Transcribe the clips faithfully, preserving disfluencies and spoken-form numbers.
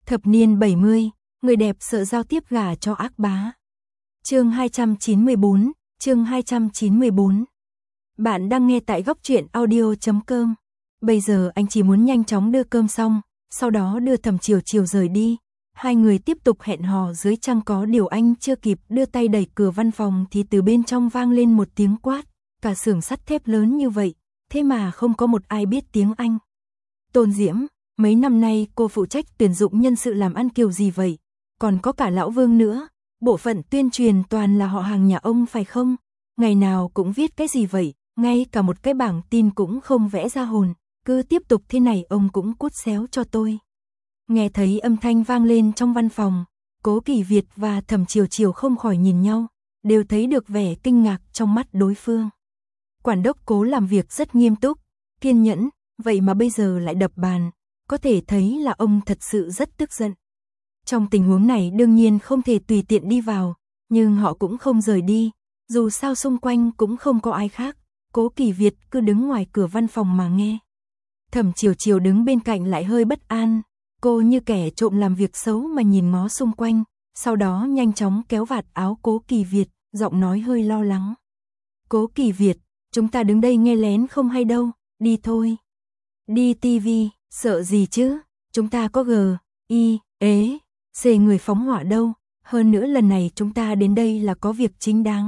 Thập niên bảy mươi, người đẹp sợ giao tiếp gả cho ác bá. Chương hai trăm chín mươi tư, chương hai trăm chín mươi tư. Bạn đang nghe tại góc truyện audio chấm com. Bây giờ anh chỉ muốn nhanh chóng đưa cơm xong, sau đó đưa Thẩm Chiều Chiều rời đi. Hai người tiếp tục hẹn hò dưới trăng, có điều anh chưa kịp đưa tay đẩy cửa văn phòng thì từ bên trong vang lên một tiếng quát. Cả xưởng sắt thép lớn như vậy, thế mà không có một ai biết tiếng Anh. Tôn Diễm, mấy năm nay cô phụ trách tuyển dụng nhân sự làm ăn kiểu gì vậy? Còn có cả lão Vương nữa, bộ phận tuyên truyền toàn là họ hàng nhà ông phải không? Ngày nào cũng viết cái gì vậy, ngay cả một cái bảng tin cũng không vẽ ra hồn, cứ tiếp tục thế này ông cũng cút xéo cho tôi. Nghe thấy âm thanh vang lên trong văn phòng, Cố Kỳ Việt và Thẩm Chiều Chiều không khỏi nhìn nhau, đều thấy được vẻ kinh ngạc trong mắt đối phương. Quản đốc Cố làm việc rất nghiêm túc, kiên nhẫn, vậy mà bây giờ lại đập bàn, có thể thấy là ông thật sự rất tức giận. Trong tình huống này đương nhiên không thể tùy tiện đi vào, nhưng họ cũng không rời đi, dù sao xung quanh cũng không có ai khác, Cố Kỳ Việt cứ đứng ngoài cửa văn phòng mà nghe. Thẩm Chiều Chiều đứng bên cạnh lại hơi bất an, cô như kẻ trộm làm việc xấu mà nhìn ngó xung quanh, sau đó nhanh chóng kéo vạt áo Cố Kỳ Việt, giọng nói hơi lo lắng. Cố Kỳ Việt, chúng ta đứng đây nghe lén không hay đâu, đi thôi. Đi tivi, sợ gì chứ, chúng ta có G, I, ế, C người phóng hỏa đâu, hơn nữa lần này chúng ta đến đây là có việc chính đáng.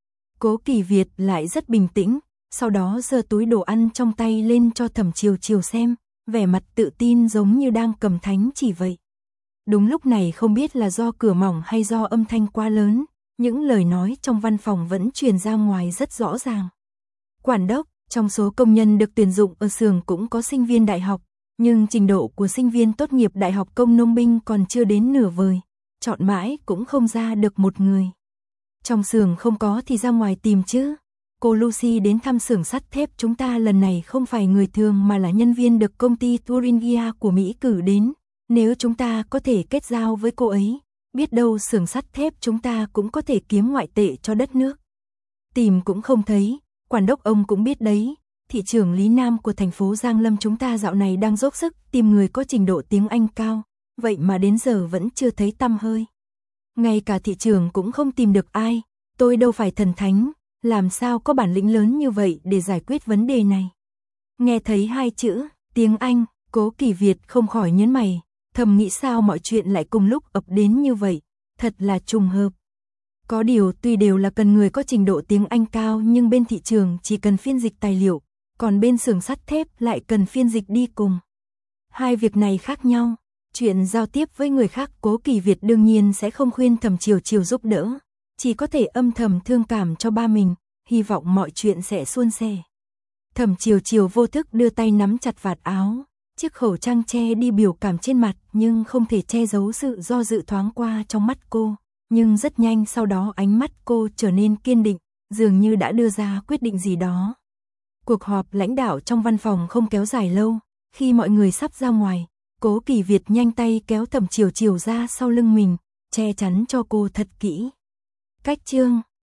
Cố Kỳ Việt lại rất bình tĩnh, sau đó giơ túi đồ ăn trong tay lên cho Thẩm Chiều Chiều xem, vẻ mặt tự tin giống như đang cầm thánh chỉ vậy. Đúng lúc này không biết là do cửa mỏng hay do âm thanh quá lớn, những lời nói trong văn phòng vẫn truyền ra ngoài rất rõ ràng. Quản đốc, trong số công nhân được tuyển dụng ở xưởng cũng có sinh viên đại học, nhưng trình độ của sinh viên tốt nghiệp đại học công nông binh còn chưa đến nửa vời, chọn mãi cũng không ra được một người. Trong xưởng không có thì ra ngoài tìm chứ. Cô Lucy đến thăm xưởng sắt thép chúng ta lần này không phải người thường mà là nhân viên được công ty Thuringia của Mỹ cử đến. Nếu chúng ta có thể kết giao với cô ấy, biết đâu xưởng sắt thép chúng ta cũng có thể kiếm ngoại tệ cho đất nước. Tìm cũng không thấy, quản đốc ông cũng biết đấy, thị trưởng Lý Nam của thành phố Giang Lâm chúng ta dạo này đang dốc sức tìm người có trình độ tiếng Anh cao, vậy mà đến giờ vẫn chưa thấy tăm hơi. Ngay cả thị trưởng cũng không tìm được ai, tôi đâu phải thần thánh, làm sao có bản lĩnh lớn như vậy để giải quyết vấn đề này. Nghe thấy hai chữ, tiếng Anh, Cố Kỳ Việt không khỏi nhớn mày, thầm nghĩ sao mọi chuyện lại cùng lúc ập đến như vậy, thật là trùng hợp. Có điều tuy đều là cần người có trình độ tiếng Anh cao nhưng bên thị trường chỉ cần phiên dịch tài liệu, còn bên xưởng sắt thép lại cần phiên dịch đi cùng. Hai việc này khác nhau, chuyện giao tiếp với người khác Cố Kỳ Việt đương nhiên sẽ không khuyên Thẩm Chiều Chiều giúp đỡ, chỉ có thể âm thầm thương cảm cho ba mình, hy vọng mọi chuyện sẽ suôn sẻ. Thẩm Chiều Chiều vô thức đưa tay nắm chặt vạt áo, chiếc khẩu trang che đi biểu cảm trên mặt nhưng không thể che giấu sự do dự thoáng qua trong mắt cô. Nhưng rất nhanh sau đó ánh mắt cô trở nên kiên định, dường như đã đưa ra quyết định gì đó. Cuộc họp lãnh đạo trong văn phòng không kéo dài lâu, khi mọi người sắp ra ngoài, Cố Kỳ Việt nhanh tay kéo Thẩm Chiều Chiều ra sau lưng mình, che chắn cho cô thật kỹ. Cách chương